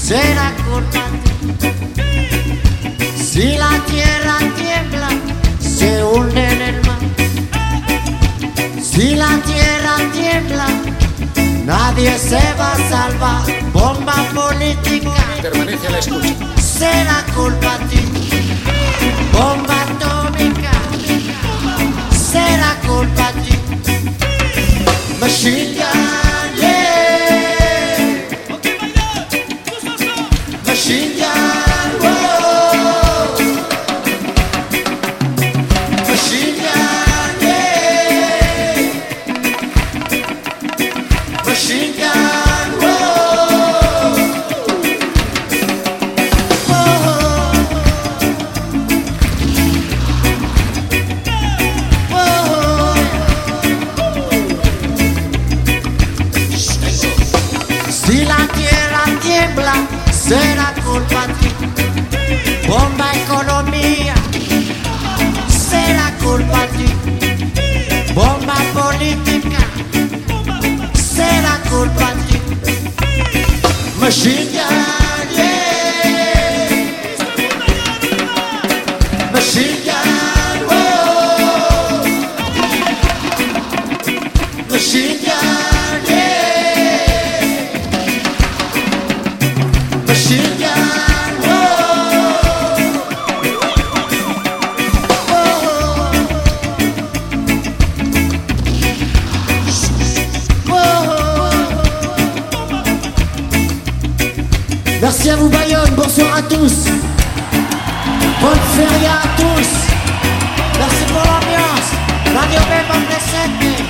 será culpa tuya. Si la tierra tiembla, se hunde en el mar. Si la tierra tiembla, nadie se va a salvar. Bomba política, Permanece a la escucha. será culpa tuya. Bomba atómica, será culpa tuya. Machine gun, yeah. Machine gun, whoa. Machine gun, yeah. Machine gun, whoa. Si la tierra tiembla, será culpa tuya. Bomba economía, será culpa tuya. Bomba política, será culpa tuya. Machine gun, yeah. Machine gun, whoa. Machine gun, yeah. Machine gun, whoa. Whoa. Merci à vous Bayonne, bonsoir à tous. Bonne ferie à tous. Merci pour l'ambiance. Radio Beba presente.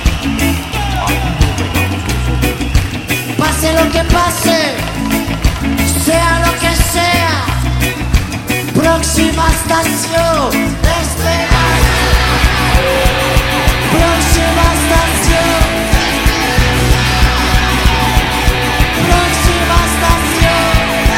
Pase lo que pase, sea lo que sea. Próxima estación, Esperanza. Próxima estación. Próxima estación.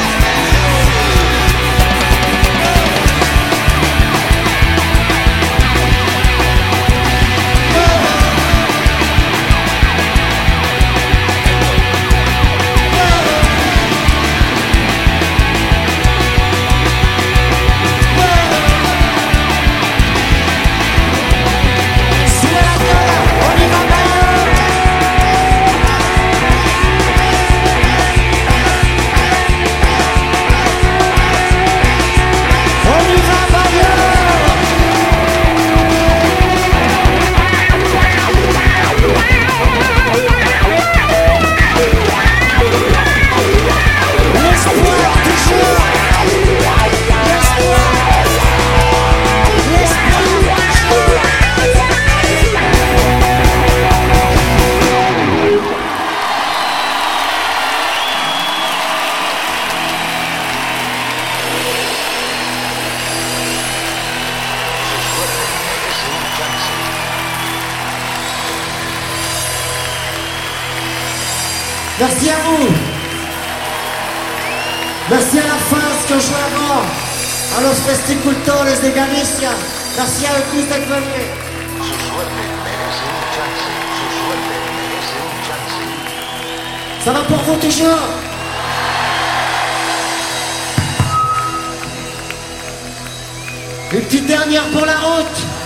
Merci à vous. Merci à la France qui ont joué avant, a los festicultores de Galicia. Merci à eux tous d'être venus. Su suerte merece un chance. Su suerte merece un chance. Ça va pour vous toujours? Une petite dernière pour la route.